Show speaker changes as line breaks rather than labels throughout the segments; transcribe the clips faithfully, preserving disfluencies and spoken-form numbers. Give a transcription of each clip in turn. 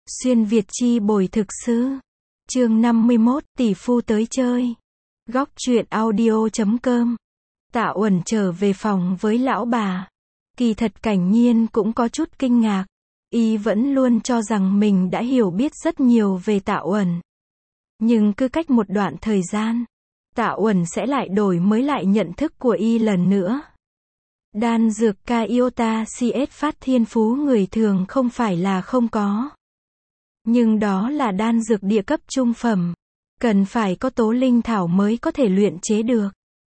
Xuyên Việt chi bồi thực sư. Chương năm mươi mốt, tỷ phu tới chơi. Góc truyện audio chấm com. Tạ Uẩn trở về phòng với lão bà. Kỳ thật Cảnh Nhiên cũng có chút kinh ngạc. Y vẫn luôn cho rằng mình đã hiểu biết rất nhiều về Tạ Uẩn. Nhưng cứ cách một đoạn thời gian, Tạ Uẩn sẽ lại đổi mới lại nhận thức của Y lần nữa. Đan dược Kaiota xê ét phát thiên phú người thường không phải là không có. Nhưng đó là đan dược địa cấp trung phẩm. Cần phải có tố linh thảo mới có thể luyện chế được.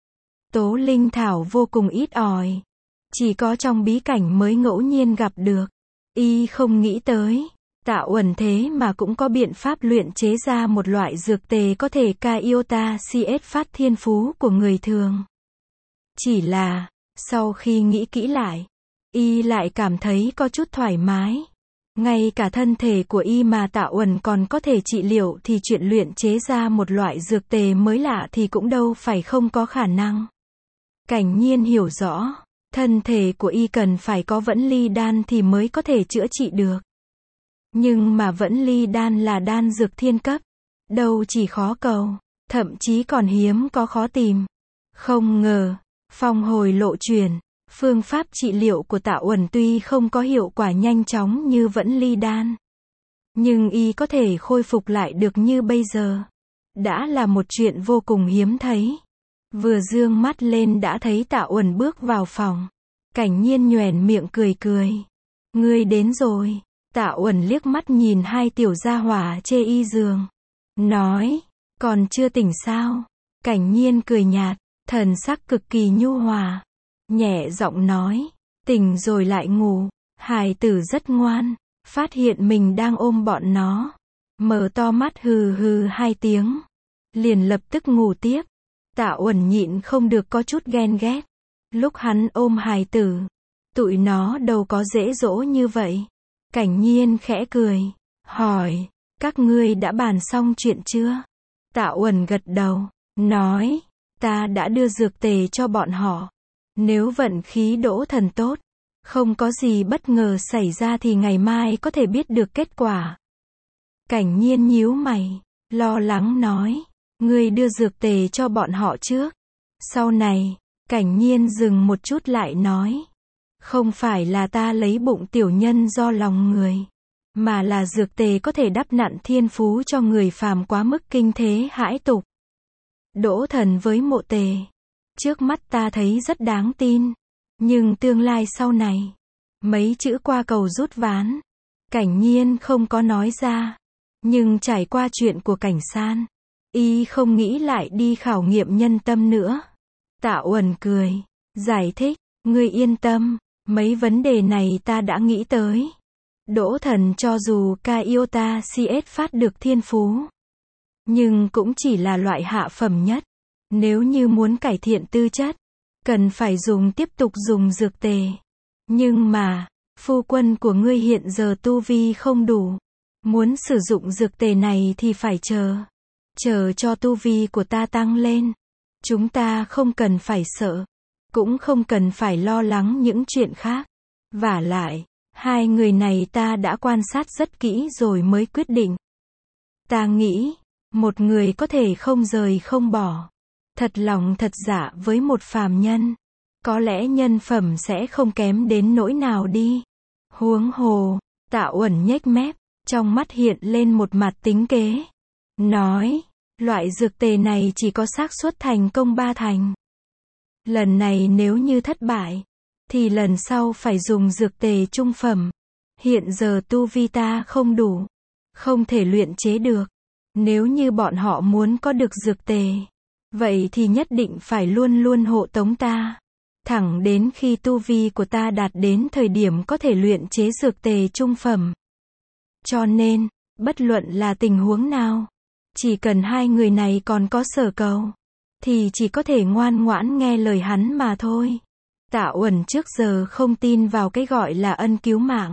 Tố linh thảo vô cùng ít ỏi. Chỉ có trong bí cảnh mới ngẫu nhiên gặp được. Y không nghĩ tới. Tạ Uẩn thế mà cũng có biện pháp luyện chế ra một loại dược tề có thể Kaiota xê ét phát thiên phú của người thường. Chỉ là, sau khi nghĩ kỹ lại, Y lại cảm thấy có chút thoải mái. Ngay cả thân thể của Y mà Tạ Uẩn còn có thể trị liệu thì chuyện luyện chế ra một loại dược tề mới lạ thì cũng đâu phải không có khả năng. Cảnh Nhiên hiểu rõ, thân thể của Y cần phải có vẫn ly đan thì mới có thể chữa trị được. Nhưng mà vẫn ly đan là đan dược thiên cấp, đâu chỉ khó cầu, thậm chí còn hiếm có khó tìm. Không ngờ, phong hồi lộ truyền, phương pháp trị liệu của Tạ Uẩn tuy không có hiệu quả nhanh chóng như vẫn ly đan, nhưng Y có thể khôi phục lại được như bây giờ. Đã là một chuyện vô cùng hiếm thấy. Vừa dương mắt lên đã thấy Tạ Uẩn bước vào phòng. Cảnh Nhiên nhoẻn miệng cười cười. Ngươi đến rồi. Tạ Uẩn liếc mắt nhìn hai tiểu gia hỏa chê Y giường. Nói, còn chưa tỉnh sao? Cảnh Nhiên cười nhạt, thần sắc cực kỳ nhu hòa. Nhẹ giọng nói, tỉnh rồi lại ngủ. Hài tử rất ngoan. Phát hiện mình đang ôm bọn nó. Mở to mắt hừ hừ hai tiếng. Liền lập tức ngủ tiếp. Tạ Uẩn nhịn không được có chút ghen ghét. Lúc hắn ôm hài tử, tụi nó đâu có dễ dỗ như vậy. Cảnh Nhiên khẽ cười, hỏi, các ngươi đã bàn xong chuyện chưa? Tạ Uẩn gật đầu, nói, ta đã đưa dược tề cho bọn họ. Nếu vận khí đỗ thần tốt, không có gì bất ngờ xảy ra thì ngày mai có thể biết được kết quả. Cảnh Nhiên nhíu mày, lo lắng nói, ngươi đưa dược tề cho bọn họ trước. Sau này, Cảnh Nhiên dừng một chút lại nói, không phải là ta lấy bụng tiểu nhân do lòng người, mà là dược tề có thể đắp nặn thiên phú cho người phàm quá mức kinh thế hãi tục. Đỗ thần với mộ tề, trước mắt ta thấy rất đáng tin, nhưng tương lai sau này, mấy chữ qua cầu rút ván, Cảnh Nhiên không có nói ra, nhưng trải qua chuyện của Cảnh San, Y không nghĩ lại đi khảo nghiệm nhân tâm nữa. Tạ Uẩn cười, giải thích, ngươi yên tâm, mấy vấn đề này ta đã nghĩ tới. Đỗ thần cho dù Kaiota xê ét phát được thiên phú, nhưng cũng chỉ là loại hạ phẩm nhất. Nếu như muốn cải thiện tư chất, cần phải dùng tiếp tục dùng dược tề. Nhưng mà, phu quân của ngươi hiện giờ tu vi không đủ. Muốn sử dụng dược tề này thì phải chờ. Chờ cho tu vi của ta tăng lên. Chúng ta không cần phải sợ. Cũng không cần phải lo lắng những chuyện khác. Vả lại, hai người này ta đã quan sát rất kỹ rồi mới quyết định. Ta nghĩ, một người có thể không rời không bỏ. Thật lòng thật dạ với một phàm nhân. Có lẽ nhân phẩm sẽ không kém đến nỗi nào đi. Huống hồ, Tạ Uẩn nhếch mép, trong mắt hiện lên một mặt tính kế. Nói, loại dược tề này chỉ có xác suất thành công ba thành. Lần này nếu như thất bại, thì lần sau phải dùng dược tề trung phẩm. Hiện giờ tu vi ta không đủ, không thể luyện chế được. Nếu như bọn họ muốn có được dược tề, vậy thì nhất định phải luôn luôn hộ tống ta. Thẳng đến khi tu vi của ta đạt đến thời điểm có thể luyện chế dược tề trung phẩm. Cho nên, bất luận là tình huống nào, chỉ cần hai người này còn có sở cầu, thì chỉ có thể ngoan ngoãn nghe lời hắn mà thôi. Tạ Uẩn trước giờ không tin vào cái gọi là ân cứu mạng.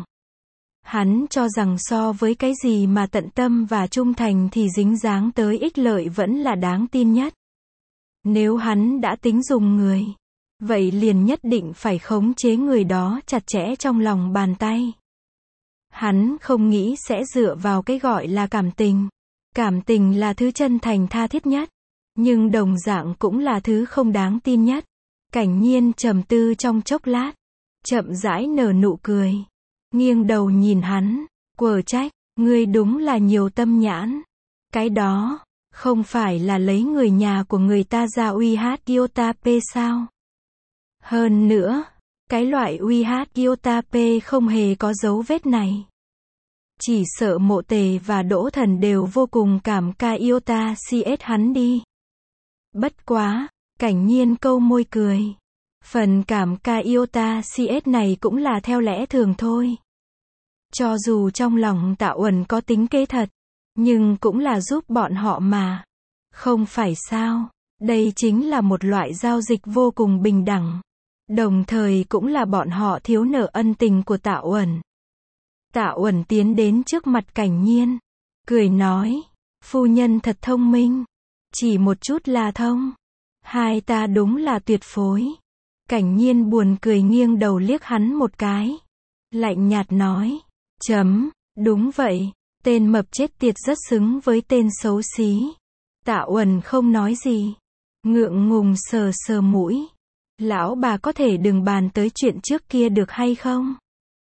Hắn cho rằng so với cái gì mà tận tâm và trung thành thì dính dáng tới ích lợi vẫn là đáng tin nhất. Nếu hắn đã tính dùng người, vậy liền nhất định phải khống chế người đó chặt chẽ trong lòng bàn tay. Hắn không nghĩ sẽ dựa vào cái gọi là cảm tình. Cảm tình là thứ chân thành tha thiết nhất, nhưng đồng dạng cũng là thứ không đáng tin nhất. Cảnh Nhiên trầm tư trong chốc lát, chậm rãi nở nụ cười, nghiêng đầu nhìn hắn, quở trách, ngươi đúng là nhiều tâm nhãn. Cái đó, không phải là lấy người nhà của người ta ra uy hát Gyotape sao? Hơn nữa, cái loại uy hát Gyotape không hề có dấu vết này. Chỉ sợ Mộ Tề và Đỗ Thần đều vô cùng cảm ca Iota xê ét hắn đi. Bất quá, Cảnh Nhiên câu môi cười. Phần cảm ca Iota xê ét này cũng là theo lẽ thường thôi. Cho dù trong lòng Tạ Uẩn có tính kế thật, nhưng cũng là giúp bọn họ mà. Không phải sao, đây chính là một loại giao dịch vô cùng bình đẳng. Đồng thời cũng là bọn họ thiếu nợ ân tình của Tạ Uẩn. Tạ Uẩn tiến đến trước mặt Cảnh Nhiên, cười nói, phu nhân thật thông minh, chỉ một chút là thông. Hai ta đúng là tuyệt phối. Cảnh Nhiên buồn cười nghiêng đầu liếc hắn một cái, lạnh nhạt nói, chấm, đúng vậy, tên mập chết tiệt rất xứng với tên xấu xí. Tạ Uẩn không nói gì, ngượng ngùng sờ sờ mũi. Lão bà có thể đừng bàn tới chuyện trước kia được hay không?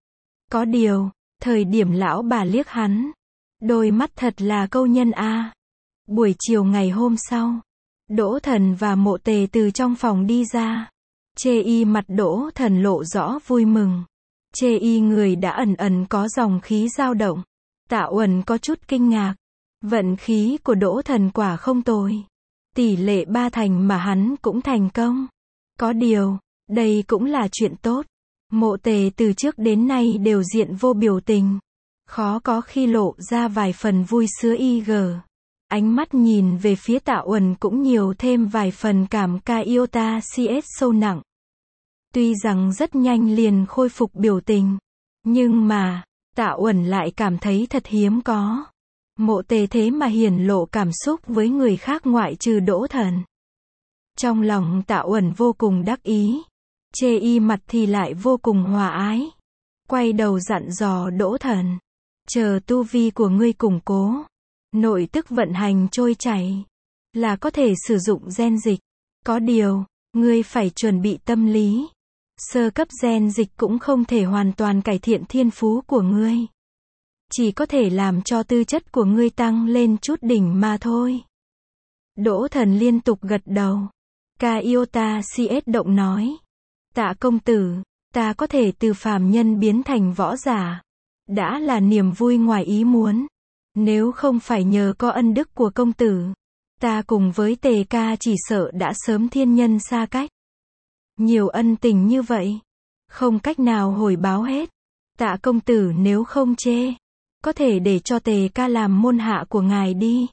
Có điều, thời điểm lão bà liếc hắn, đôi mắt thật là câu nhân a. Buổi chiều ngày hôm sau, Đỗ Thần và Mộ Tề từ trong phòng đi ra. Chê y mặt Đỗ Thần lộ rõ vui mừng. Chê y người đã ẩn ẩn có dòng khí dao động. Tạ Uẩn có chút kinh ngạc. Vận khí của Đỗ Thần quả không tồi. Tỷ lệ ba thành mà hắn cũng thành công. Có điều, đây cũng là chuyện tốt. Mộ Tề từ trước đến nay đều diện vô biểu tình. Khó có khi lộ ra vài phần vui sướng y gờ. Ánh mắt nhìn về phía Tạ Uẩn cũng nhiều thêm vài phần cảm ca Iota xê ét sâu nặng. Tuy rằng rất nhanh liền khôi phục biểu tình, nhưng mà, Tạ Uẩn lại cảm thấy thật hiếm có. Mộ Tề thế mà hiển lộ cảm xúc với người khác ngoại trừ Đỗ Thần. Trong lòng Tạ Uẩn vô cùng đắc ý. Chê y mặt thì lại vô cùng hòa ái. Quay đầu dặn dò Đỗ Thần. Chờ tu vi của ngươi củng cố, nội tức vận hành trôi chảy, là có thể sử dụng gen dịch. Có điều, ngươi phải chuẩn bị tâm lý. Sơ cấp gen dịch cũng không thể hoàn toàn cải thiện thiên phú của ngươi. Chỉ có thể làm cho tư chất của ngươi tăng lên chút đỉnh mà thôi. Đỗ Thần liên tục gật đầu. Ca Iota xê ét động nói. Tạ công tử, ta có thể từ phàm nhân biến thành võ giả. Đã là niềm vui ngoài ý muốn. Nếu không phải nhờ có ân đức của công tử, ta cùng với Tề ca chỉ sợ đã sớm thiên nhân xa cách. Nhiều ân tình như vậy, không cách nào hồi báo hết. Tạ công tử nếu không chê, có thể để cho Tề ca làm môn hạ của ngài đi.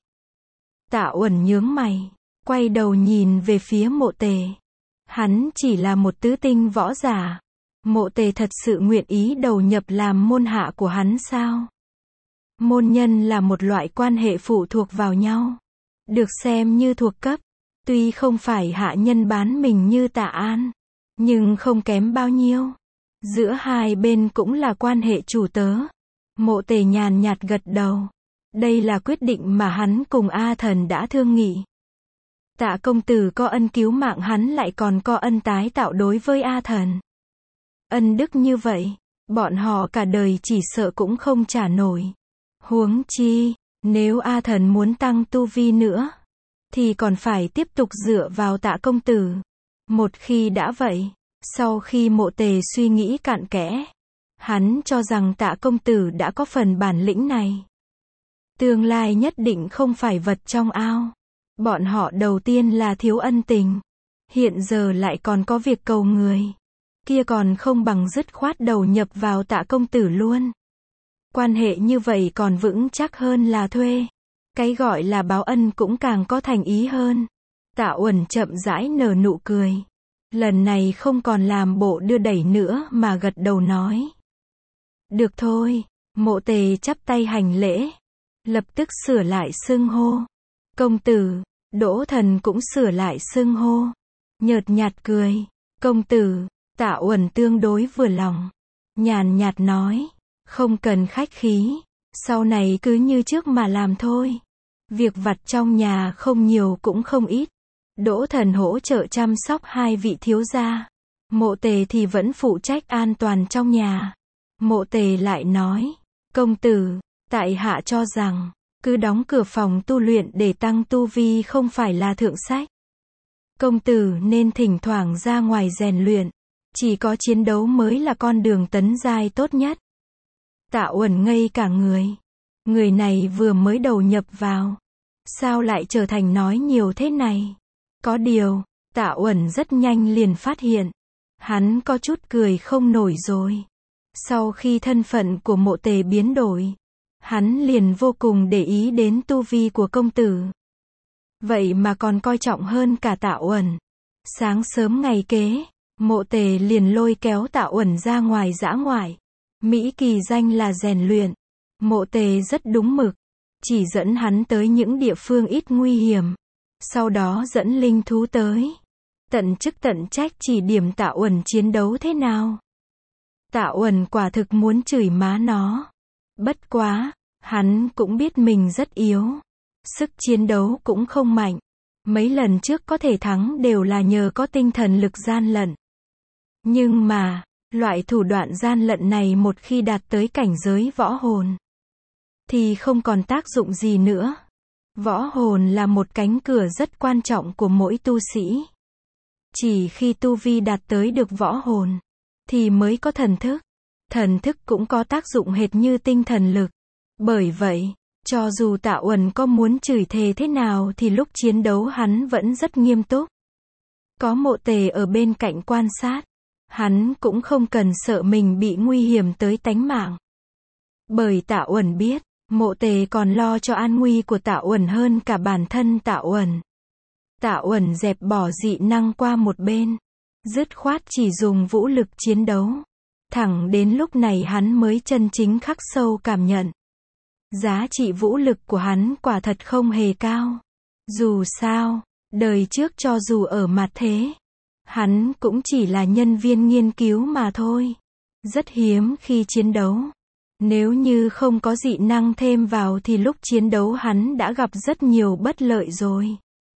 Tạ Uẩn nhướng mày, quay đầu nhìn về phía Mộ Tề. Hắn chỉ là một tứ tinh võ giả. Mộ Tề thật sự nguyện ý đầu nhập làm môn hạ của hắn sao? Môn nhân là một loại quan hệ phụ thuộc vào nhau, được xem như thuộc cấp. Tuy không phải hạ nhân bán mình như Tạ An, nhưng không kém bao nhiêu. Giữa hai bên cũng là quan hệ chủ tớ. Mộ Tề nhàn nhạt gật đầu. Đây là quyết định mà hắn cùng A Thần đã thương nghị. Tạ công tử có ân cứu mạng hắn lại còn có ân tái tạo đối với A Thần. Ân đức như vậy, bọn họ cả đời chỉ sợ cũng không trả nổi. Huống chi, nếu A Thần muốn tăng tu vi nữa, thì còn phải tiếp tục dựa vào Tạ công tử. Một khi đã vậy, sau khi Mộ Tề suy nghĩ cặn kẽ, hắn cho rằng Tạ công tử đã có phần bản lĩnh này. Tương lai nhất định không phải vật trong ao. Bọn họ đầu tiên là thiếu ân tình, hiện giờ lại còn có việc cầu người. Kia còn không bằng dứt khoát đầu nhập vào Tạ công tử luôn. Quan hệ như vậy còn vững chắc hơn là thuê. Cái gọi là báo ân cũng càng có thành ý hơn. Tạ Uẩn chậm rãi nở nụ cười. Lần này không còn làm bộ đưa đẩy nữa mà gật đầu nói. Được thôi. Mộ Tề chắp tay hành lễ, lập tức sửa lại xưng hô. Công tử. Đỗ Thần cũng sửa lại xưng hô, nhợt nhạt cười. Công tử. Tạ Uẩn tương đối vừa lòng, nhàn nhạt nói. Không cần khách khí, sau này cứ như trước mà làm thôi. Việc vặt trong nhà không nhiều cũng không ít. Đỗ Thần hỗ trợ chăm sóc hai vị thiếu gia. Mộ Tề thì vẫn phụ trách an toàn trong nhà. Mộ Tề lại nói, công tử, tại hạ cho rằng, cứ đóng cửa phòng tu luyện để tăng tu vi không phải là thượng sách. Công tử nên thỉnh thoảng ra ngoài rèn luyện. Chỉ có chiến đấu mới là con đường tấn giai tốt nhất. Tạ Uẩn ngây cả người. Người này vừa mới đầu nhập vào. Sao lại trở thành nói nhiều thế này? Có điều, Tạ Uẩn rất nhanh liền phát hiện. Hắn có chút cười không nổi rồi. Sau khi thân phận của Mộ Tề biến đổi, hắn liền vô cùng để ý đến tu vi của công tử. Vậy mà còn coi trọng hơn cả Tạ Uẩn. Sáng sớm ngày kế, Mộ Tề liền lôi kéo Tạ Uẩn ra ngoài dã ngoại. Mỹ kỳ danh là rèn luyện. Mộ Tề rất đúng mực. Chỉ dẫn hắn tới những địa phương ít nguy hiểm. Sau đó dẫn linh thú tới. Tận chức tận trách chỉ điểm Tạ Uẩn chiến đấu thế nào. Tạ Uẩn quả thực muốn chửi má nó. Bất quá, hắn cũng biết mình rất yếu. Sức chiến đấu cũng không mạnh. Mấy lần trước có thể thắng đều là nhờ có tinh thần lực gian lận. Nhưng mà, loại thủ đoạn gian lận này một khi đạt tới cảnh giới võ hồn, thì không còn tác dụng gì nữa. Võ hồn là một cánh cửa rất quan trọng của mỗi tu sĩ. Chỉ khi tu vi đạt tới được võ hồn, thì mới có thần thức. Thần thức cũng có tác dụng hệt như tinh thần lực. Bởi vậy, cho dù Tạ Uẩn có muốn chửi thề thế nào thì lúc chiến đấu hắn vẫn rất nghiêm túc. Có Mộ Tề ở bên cạnh quan sát, hắn cũng không cần sợ mình bị nguy hiểm tới tánh mạng. Bởi Tạ Uẩn biết, Mộ Tề còn lo cho an nguy của Tạ Uẩn hơn cả bản thân Tạ Uẩn. Tạ Uẩn dẹp bỏ dị năng qua một bên, dứt khoát chỉ dùng vũ lực chiến đấu. Thẳng đến lúc này hắn mới chân chính khắc sâu cảm nhận. Giá trị vũ lực của hắn quả thật không hề cao. Dù sao, đời trước cho dù ở mặt thế, hắn cũng chỉ là nhân viên nghiên cứu mà thôi. Rất hiếm khi chiến đấu. Nếu như không có dị năng thêm vào thì lúc chiến đấu hắn đã gặp rất nhiều bất lợi rồi.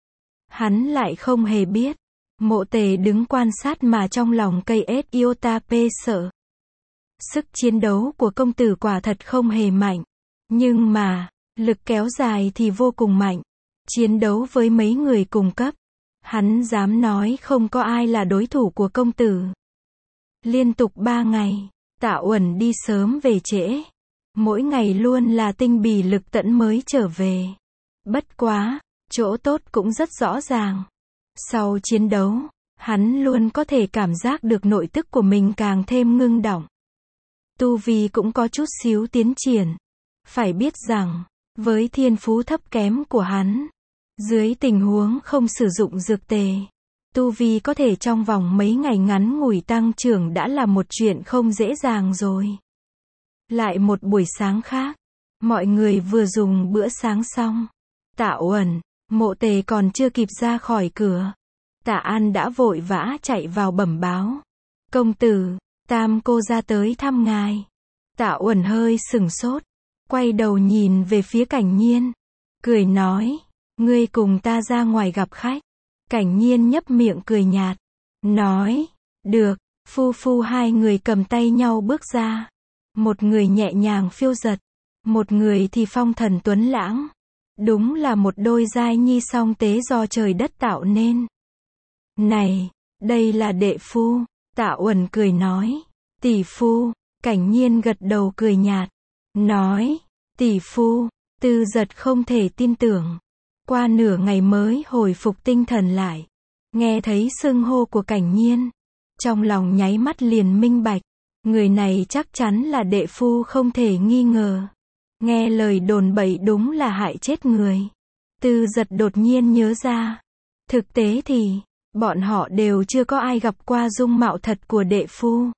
Hắn lại không hề biết. Mộ Tề đứng quan sát mà trong lòng cây ết iota p sợ. Sức chiến đấu của công tử quả thật không hề mạnh. Nhưng mà, lực kéo dài thì vô cùng mạnh. Chiến đấu với mấy người cùng cấp, hắn dám nói không có ai là đối thủ của công tử. Liên tục ba ngày, Tạ Uẩn đi sớm về trễ. Mỗi ngày luôn là tinh bì lực tẫn mới trở về. Bất quá, chỗ tốt cũng rất rõ ràng. Sau chiến đấu, hắn luôn có thể cảm giác được nội tức của mình càng thêm ngưng đọng. Tu vi cũng có chút xíu tiến triển. Phải biết rằng, với thiên phú thấp kém của hắn, dưới tình huống không sử dụng dược tề, tu vi có thể trong vòng mấy ngày ngắn ngủi tăng trưởng đã là một chuyện không dễ dàng rồi. Lại một buổi sáng khác, mọi người vừa dùng bữa sáng xong. Tạ Uẩn, Mộ Tề còn chưa kịp ra khỏi cửa. Tạ An đã vội vã chạy vào bẩm báo. Công tử, Tam cô ra tới thăm ngài. Tạ Uẩn hơi sửng sốt. Quay đầu nhìn về phía Cảnh Nhiên. Cười nói, ngươi cùng ta ra ngoài gặp khách. Cảnh Nhiên nhấp miệng cười nhạt. Nói, được, phu phu hai người cầm tay nhau bước ra. Một người nhẹ nhàng phiêu dật. Một người thì phong thần tuấn lãng. Đúng là một đôi giai nhi song tế do trời đất tạo nên. Này, đây là đệ phu. Tạ Uẩn cười nói. Tỷ phu. Cảnh Nhiên gật đầu cười nhạt. Nói, tỷ phu. Tư Giật không thể tin tưởng. Qua nửa ngày mới hồi phục tinh thần lại. Nghe thấy xưng hô của Cảnh Nhiên. Trong lòng nháy mắt liền minh bạch. Người này chắc chắn là đệ phu không thể nghi ngờ. Nghe lời đồn bậy đúng là hại chết người. Tư Giật đột nhiên nhớ ra. Thực tế thì, bọn họ đều chưa có ai gặp qua dung mạo thật của đệ phu.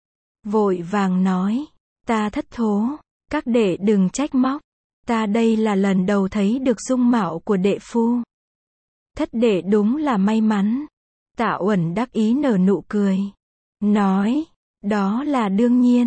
Vội vàng nói, ta thất thố, các đệ đừng trách móc. Ta đây là lần đầu thấy được dung mạo của đệ phu. Thất đệ đúng là may mắn. Tạ Uẩn đắc ý nở nụ cười. Nói, đó là đương nhiên.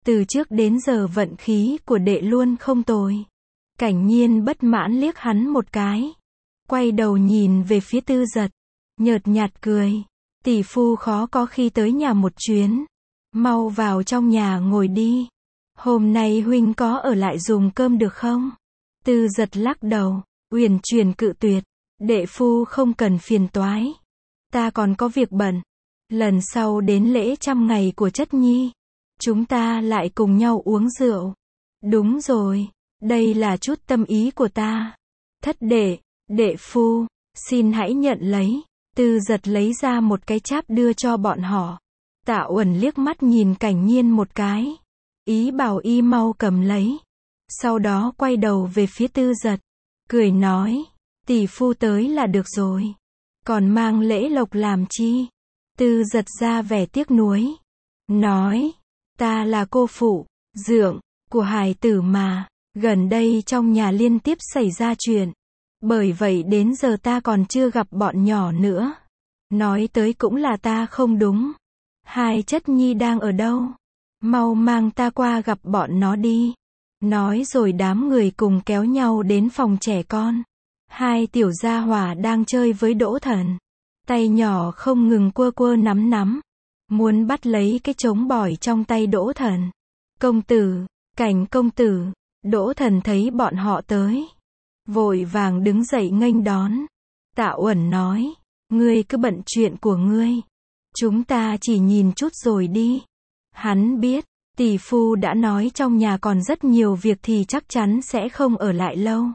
Từ trước đến giờ vận khí của đệ luôn không tồi. Cảnh Nhiên bất mãn liếc hắn một cái. Quay đầu nhìn về phía Tư Giật. Nhợt nhạt cười. Tỷ phu khó có khi tới nhà một chuyến. Mau vào trong nhà ngồi đi. Hôm nay huynh có ở lại dùng cơm được không? Tư Giật lắc đầu, uyển chuyển cự tuyệt. Đệ phu không cần phiền toái. Ta còn có việc bận. Lần sau đến lễ trăm ngày của chất nhi, chúng ta lại cùng nhau uống rượu. Đúng rồi, đây là chút tâm ý của ta. Thất đệ, đệ phu, xin hãy nhận lấy. Tư Giật lấy ra một cái cháp đưa cho bọn họ. Tạ Uẩn liếc mắt nhìn Cảnh Nhiên một cái, ý bảo y mau cầm lấy. Sau đó quay đầu về phía Tư Giật, cười nói, tỷ phu tới là được rồi. Còn mang lễ lộc làm chi? Tư Giật ra vẻ tiếc nuối. Nói, ta là cô phụ, dượng, của hài tử mà. Gần đây trong nhà liên tiếp xảy ra chuyện. Bởi vậy đến giờ ta còn chưa gặp bọn nhỏ nữa. Nói tới cũng là ta không đúng. Hai chất nhi đang ở đâu? Mau mang ta qua gặp bọn nó đi. Nói rồi đám người cùng kéo nhau đến phòng trẻ con. Hai tiểu gia hỏa đang chơi với Đỗ Thần. Tay nhỏ không ngừng quơ quơ nắm nắm. Muốn bắt lấy cái trống bỏi trong tay Đỗ Thần. Công tử, Cảnh công tử. Đỗ Thần thấy bọn họ tới, vội vàng đứng dậy nghênh đón. Tạ Uẩn nói, ngươi cứ bận chuyện của ngươi. Chúng ta chỉ nhìn chút rồi đi. Hắn biết, tỷ phu đã nói trong nhà còn rất nhiều việc thì chắc chắn sẽ không ở lại lâu.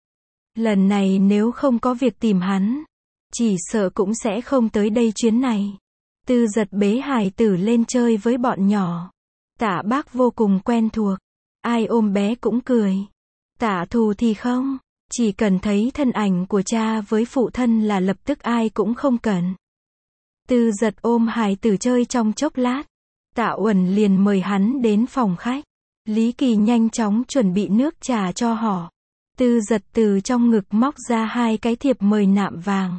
Lần này nếu không có việc tìm hắn, chỉ sợ cũng sẽ không tới đây chuyến này. Tư Giật bế hài tử lên chơi với bọn nhỏ. Tạ bác vô cùng quen thuộc. Ai ôm bé cũng cười. Tạ thù thì không. Chỉ cần thấy thân ảnh của cha với phụ thân là lập tức ai cũng không cần. Tư Giật ôm hài tử chơi trong chốc lát. Tạ Uẩn liền mời hắn đến phòng khách. Lý Kỳ nhanh chóng chuẩn bị nước trà cho họ. Tư Giật từ trong ngực móc ra hai cái thiệp mời nạm vàng.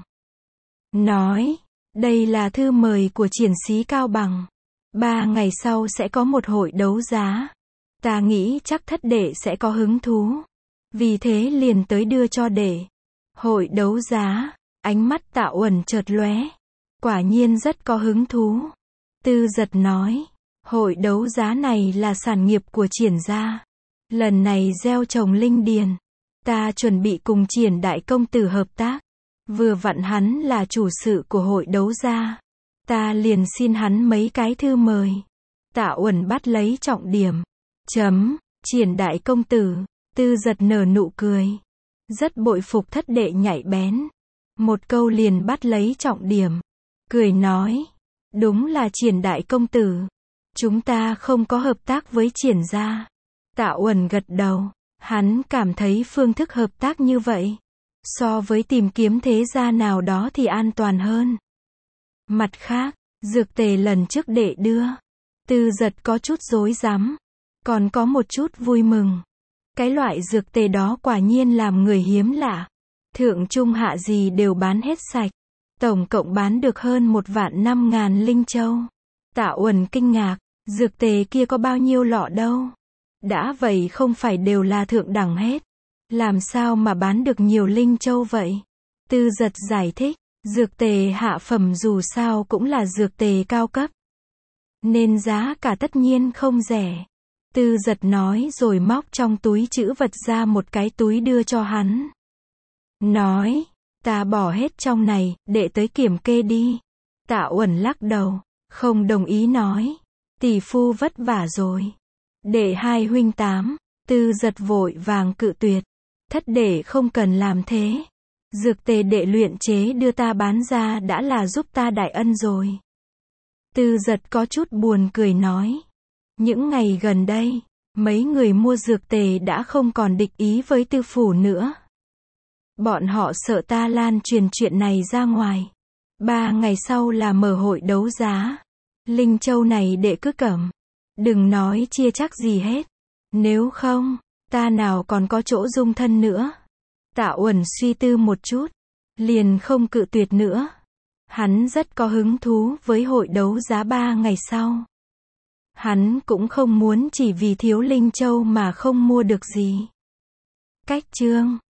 Nói, đây là thư mời của triển sĩ Cao Bằng. Ba ngày sau sẽ có một hội đấu giá. Ta nghĩ chắc thất đệ sẽ có hứng thú. Vì thế liền tới đưa cho đệ. Hội đấu giá, ánh mắt Tạ Uẩn chợt lóe. Quả nhiên rất có hứng thú. Tư Giật nói, hội đấu giá này là sản nghiệp của Triển gia. Lần này gieo trồng linh điền. Ta chuẩn bị cùng Triển đại công tử hợp tác. Vừa vặn hắn là chủ sự của hội đấu giá. Ta liền xin hắn mấy cái thư mời. Tạ Uẩn bắt lấy trọng điểm. Chấm, Triển đại công tử. Tư Giật nở nụ cười. Rất bội phục thất đệ nhạy bén. Một câu liền bắt lấy trọng điểm. Cười nói, đúng là Triển đại công tử. Chúng ta không có hợp tác với Triển gia. Tạ Uẩn gật đầu. Hắn cảm thấy phương thức hợp tác như vậy, so với tìm kiếm thế gia nào đó thì an toàn hơn. Mặt khác, dược tề lần trước đệ đưa. Tư Giật có chút rối rắm. Còn có một chút vui mừng. Cái loại dược tề đó quả nhiên làm người hiếm lạ. Thượng trung hạ gì đều bán hết sạch. Tổng cộng bán được hơn một vạn năm ngàn linh châu. Tạ Uẩn kinh ngạc. Dược tề kia có bao nhiêu lọ đâu. Đã vậy không phải đều là thượng đẳng hết. Làm sao mà bán được nhiều linh châu vậy? Tư Giật giải thích. Dược tề hạ phẩm dù sao cũng là dược tề cao cấp. Nên giá cả tất nhiên không rẻ. Tư Giật nói rồi móc trong túi trữ vật ra một cái túi đưa cho hắn. Nói, ta bỏ hết trong này, đệ tới kiểm kê đi. Tạ Uẩn lắc đầu, không đồng ý nói. Tỷ phu vất vả rồi. Đệ hai huynh tám. Tư Giật vội vàng cự tuyệt. Thất đệ không cần làm thế. Dược tề đệ luyện chế đưa ta bán ra đã là giúp ta đại ân rồi. Tư Giật có chút buồn cười nói. Những ngày gần đây, mấy người mua dược tề đã không còn địch ý với Tư phủ nữa. Bọn họ sợ ta lan truyền chuyện này ra ngoài. Ba ngày sau là mở hội đấu giá. Linh châu này đệ cứ cầm. Đừng nói chia chắc gì hết. Nếu không, ta nào còn có chỗ dung thân nữa. Tạ Uẩn suy tư một chút, liền không cự tuyệt nữa. Hắn rất có hứng thú với hội đấu giá ba ngày sau. Hắn cũng không muốn chỉ vì thiếu linh châu mà không mua được gì. Cách chương